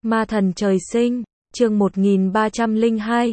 Ma thần trời sinh, chương 1302,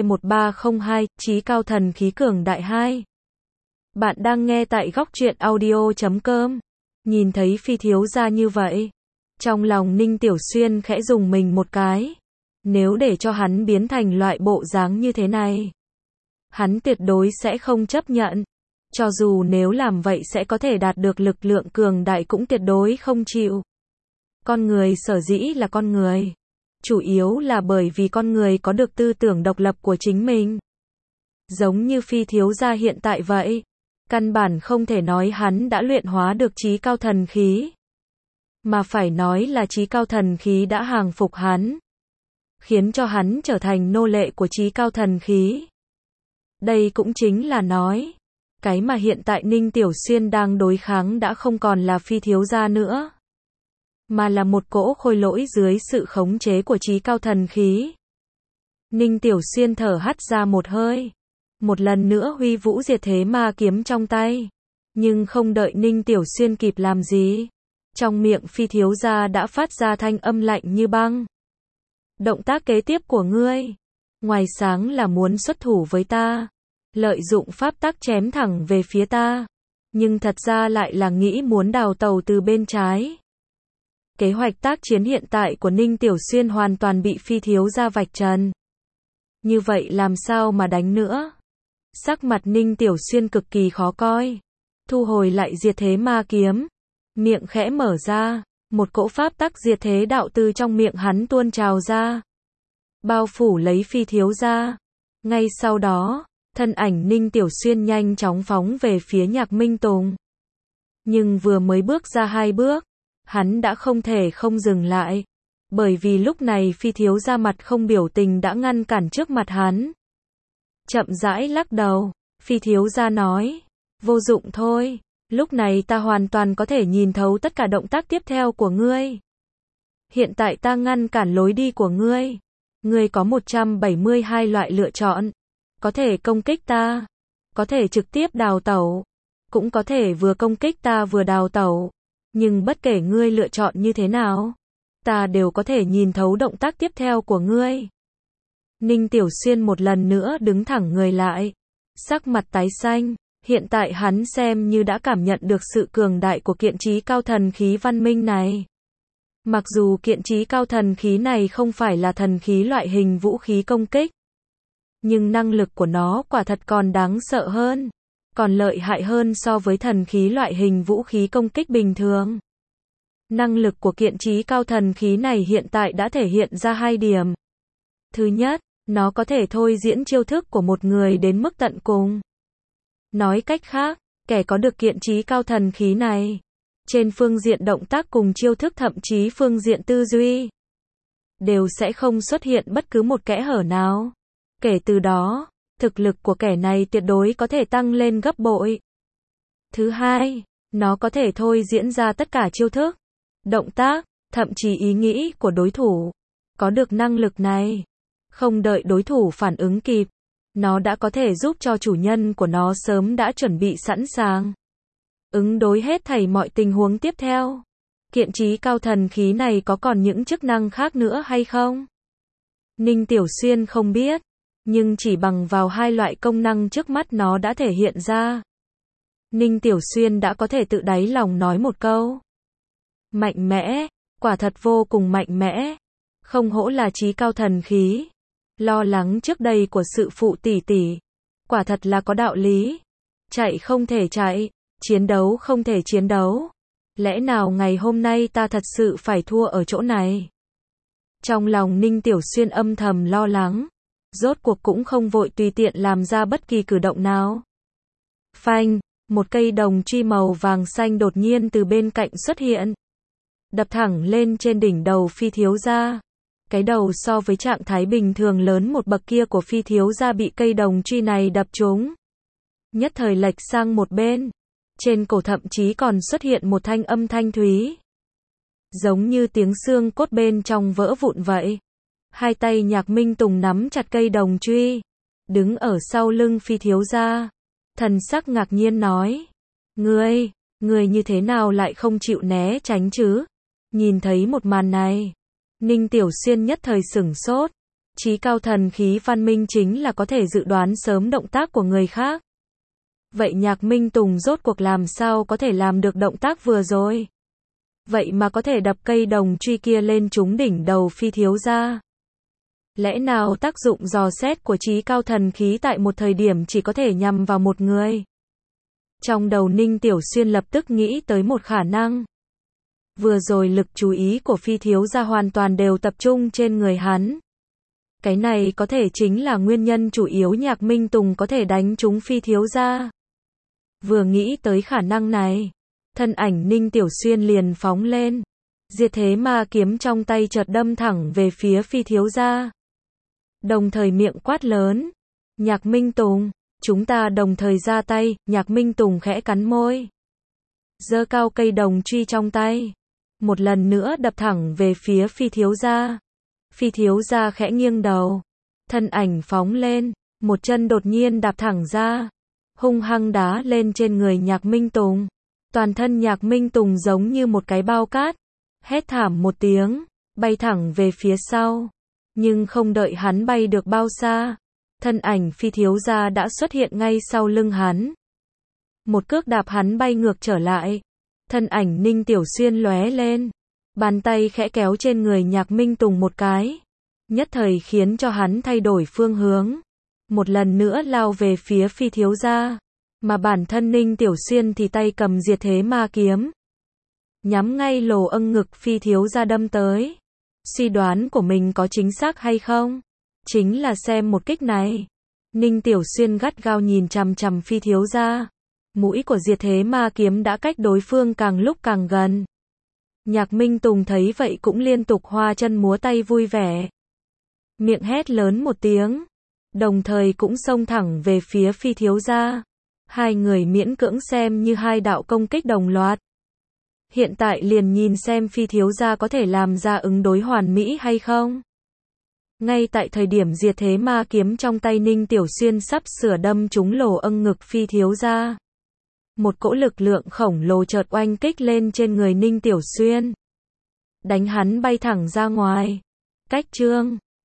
C1302, Chí cao thần khí cường đại 2. Bạn đang nghe tại góc truyện audio.com. Nhìn thấy Phi thiếu gia như vậy, trong lòng Ninh Tiểu Xuyên khẽ rùng mình một cái. Nếu để cho hắn biến thành loại bộ dáng như thế này, hắn tuyệt đối sẽ không chấp nhận. Cho dù nếu làm vậy sẽ có thể đạt được lực lượng cường đại cũng tuyệt đối không chịu. Con người sở dĩ là con người, chủ yếu là bởi vì con người có được tư tưởng độc lập của chính mình. Giống như Phi thiếu gia hiện tại vậy, căn bản không thể nói hắn đã luyện hóa được chí cao thần khí, mà phải nói là chí cao thần khí đã hàng phục hắn, khiến cho hắn trở thành nô lệ của chí cao thần khí. Đây cũng chính là nói, cái mà hiện tại Ninh Tiểu Xuyên đang đối kháng đã không còn là Phi thiếu gia nữa, mà là một cỗ khôi lỗi dưới sự khống chế của chí cao thần khí. Ninh Tiểu Xuyên thở hắt ra một hơi, một lần nữa huy vũ diệt thế ma kiếm trong tay. Nhưng không đợi Ninh Tiểu Xuyên kịp làm gì, trong miệng Phi thiếu gia đã phát ra thanh âm lạnh như băng. Động tác kế tiếp của ngươi, ngoài sáng là muốn xuất thủ với ta, lợi dụng pháp tắc chém thẳng về phía ta, nhưng thật ra lại là nghĩ muốn đào tẩu từ bên trái. Kế hoạch tác chiến hiện tại của Ninh Tiểu Xuyên hoàn toàn bị Phi thiếu gia vạch trần. Như vậy làm sao mà đánh nữa? Sắc mặt Ninh Tiểu Xuyên cực kỳ khó coi, thu hồi lại diệt thế ma kiếm, miệng khẽ mở ra, một cỗ pháp tắc diệt thế đạo từ trong miệng hắn tuôn trào ra, bao phủ lấy Phi thiếu gia. Ngay sau đó, thân ảnh Ninh Tiểu Xuyên nhanh chóng phóng về phía Nhạc Minh Tùng. Nhưng vừa mới bước ra 2 bước, hắn đã không thể không dừng lại, bởi vì lúc này Phi thiếu gia mặt không biểu tình đã ngăn cản trước mặt hắn. Chậm rãi lắc đầu, Phi thiếu gia nói, vô dụng thôi, lúc này ta hoàn toàn có thể nhìn thấu tất cả động tác tiếp theo của ngươi. Hiện tại ta ngăn cản lối đi của ngươi. Ngươi có 172 loại lựa chọn. Có thể công kích ta, có thể trực tiếp đào tẩu, cũng có thể vừa công kích ta vừa đào tẩu. Nhưng bất kể ngươi lựa chọn như thế nào, ta đều có thể nhìn thấu động tác tiếp theo của ngươi. Ninh Tiểu Xuyên một lần nữa đứng thẳng người lại, sắc mặt tái xanh. Hiện tại hắn xem như đã cảm nhận được sự cường đại của kiện chí cao thần khí văn minh này. Mặc dù kiện chí cao thần khí này không phải là thần khí loại hình vũ khí công kích, nhưng năng lực của nó quả thật còn đáng sợ hơn, còn lợi hại hơn so với thần khí loại hình vũ khí công kích bình thường. Năng lực của kiện chí cao thần khí này hiện tại đã thể hiện ra 2 điểm. Thứ nhất, nó có thể thôi diễn chiêu thức của một người đến mức tận cùng. Nói cách khác, kẻ có được kiện chí cao thần khí này, trên phương diện động tác cùng chiêu thức thậm chí phương diện tư duy, đều sẽ không xuất hiện bất cứ một kẽ hở nào. Kể từ đó, thực lực của kẻ này tuyệt đối có thể tăng lên gấp bội. Thứ hai, nó có thể thôi diễn ra tất cả chiêu thức, động tác, thậm chí ý nghĩ của đối thủ. Có được năng lực này, không đợi đối thủ phản ứng kịp, nó đã có thể giúp cho chủ nhân của nó sớm đã chuẩn bị sẵn sàng, ứng đối hết thảy mọi tình huống tiếp theo. Kiện chí cao thần khí này có còn những chức năng khác nữa hay không? Ninh Tiểu Xuyên không biết, nhưng chỉ bằng vào 2 loại công năng trước mắt nó đã thể hiện ra, Ninh Tiểu Xuyên đã có thể tự đáy lòng nói một câu. Mạnh mẽ, quả thật vô cùng mạnh mẽ, không hổ là chí cao thần khí. Lo lắng trước đây của sự phụ tỷ tỷ, quả thật là có đạo lý. Chạy không thể chạy, chiến đấu không thể chiến đấu. Lẽ nào ngày hôm nay ta thật sự phải thua ở chỗ này? Trong lòng Ninh Tiểu Xuyên âm thầm lo lắng, rốt cuộc cũng không vội tùy tiện làm ra bất kỳ cử động nào. Phanh, một cây đồng truy màu vàng xanh đột nhiên từ bên cạnh xuất hiện, đập thẳng lên trên đỉnh đầu Phi thiếu gia. Cái đầu so với trạng thái bình thường lớn một bậc kia của Phi thiếu gia bị cây đồng truy này đập trúng, nhất thời lệch sang một bên, trên cổ thậm chí còn xuất hiện một thanh âm thanh thúy, giống như tiếng xương cốt bên trong vỡ vụn vậy. Hai tay Nhạc Minh Tùng nắm chặt cây đồng truy, đứng ở sau lưng Phi thiếu gia, thần sắc ngạc nhiên nói: Ngươi như thế nào lại không chịu né tránh chứ? Nhìn thấy một màn này, Ninh Tiểu Xuyên nhất thời sửng sốt. Trí cao thần khí văn minh chính là có thể dự đoán sớm động tác của người khác. Vậy Nhạc Minh Tùng rốt cuộc làm sao có thể làm được động tác vừa rồi? Vậy mà có thể đập cây đồng truy kia lên trúng đỉnh đầu Phi thiếu gia. Lẽ nào tác dụng dò xét của trí cao thần khí tại một thời điểm chỉ có thể nhằm vào một người? Trong đầu Ninh Tiểu Xuyên lập tức nghĩ tới một khả năng. Vừa rồi lực chú ý của Phi thiếu gia hoàn toàn đều tập trung trên người hắn. Cái này có thể chính là nguyên nhân chủ yếu Nhạc Minh Tùng có thể đánh trúng Phi thiếu gia. Vừa nghĩ tới khả năng này, thân ảnh Ninh Tiểu Xuyên liền phóng lên. Diệt thế ma kiếm trong tay chợt đâm thẳng về phía Phi thiếu gia. Đồng thời miệng quát lớn. Nhạc Minh Tùng, chúng ta đồng thời ra tay. Nhạc Minh Tùng khẽ cắn môi. Giơ cao cây đồng truy trong tay. Một lần nữa đập thẳng về phía Phi thiếu gia. Phi thiếu gia khẽ nghiêng đầu. Thân ảnh phóng lên. Một chân đột nhiên đạp thẳng ra. Hung hăng đá lên trên người Nhạc Minh Tùng. Toàn thân Nhạc Minh Tùng giống như một cái bao cát. Hét thảm một tiếng. Bay thẳng về phía sau. Nhưng không đợi hắn bay được bao xa. Thân ảnh Phi thiếu gia đã xuất hiện ngay sau lưng hắn. Một cước đạp hắn bay ngược trở lại. Thân ảnh Ninh Tiểu Xuyên lóe lên. Bàn tay khẽ kéo trên người Nhạc Minh Tùng một cái. Nhất thời khiến cho hắn thay đổi phương hướng. Một lần nữa lao về phía Phi thiếu gia. Mà bản thân Ninh Tiểu Xuyên thì tay cầm diệt thế ma kiếm. Nhắm ngay lồ âng ngực Phi thiếu gia đâm tới. Suy đoán của mình có chính xác hay không? Chính là xem một kích này. Ninh Tiểu Xuyên gắt gao nhìn chằm chằm Phi thiếu gia. Mũi của diệt thế ma kiếm đã cách đối phương càng lúc càng gần. Nhạc Minh Tùng thấy vậy cũng liên tục hoa chân múa tay vui vẻ. Miệng hét lớn một tiếng. Đồng thời cũng xông thẳng về phía Phi thiếu gia. Hai người miễn cưỡng xem như hai đạo công kích đồng loạt. Hiện tại liền nhìn xem Phi thiếu gia có thể làm ra ứng đối hoàn mỹ hay không. Ngay tại thời điểm diệt thế ma kiếm trong tay Ninh Tiểu Xuyên sắp sửa đâm trúng lỗ âng ngực Phi thiếu gia. Một cỗ lực lượng khổng lồ chợt oanh kích lên trên người Ninh Tiểu Xuyên. Đánh hắn bay thẳng ra ngoài. Cách chương